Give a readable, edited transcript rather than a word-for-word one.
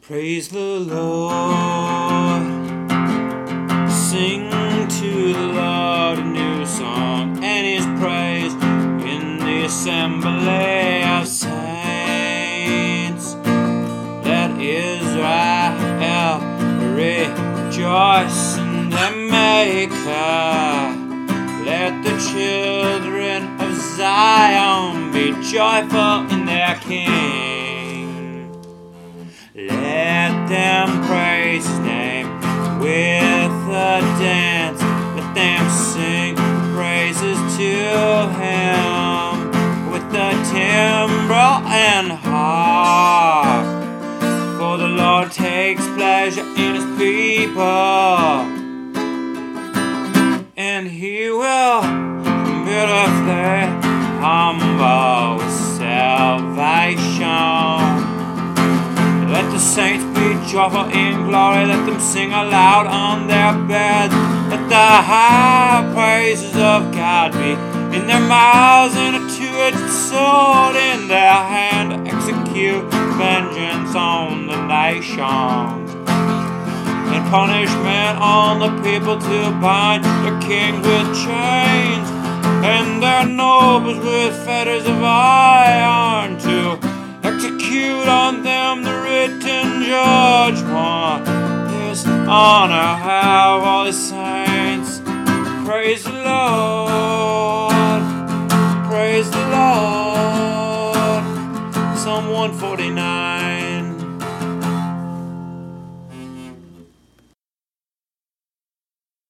Praise the Lord. Sing to the Lord a new song, and His praise in the assembly of saints. Let Israel rejoice in their Maker. Let the children of Zion be joyful in their King. Let them praise His name with a dance. Let them sing praises to Him with the timbrel and harp. For the Lord takes pleasure in His people, and He will beautifully humble with salvation. Let the saints be joyful in glory. Let them sing aloud on their beds. Let the high praises of God be in their mouths and a two-edged sword in their hand, to execute vengeance on the nations and punishment on the people, to bind their kings with chains and their nobles with fetters of iron, to execute on them the written judgment. This honor have all His saints. Praise the Lord. Praise the Lord. Psalm 149.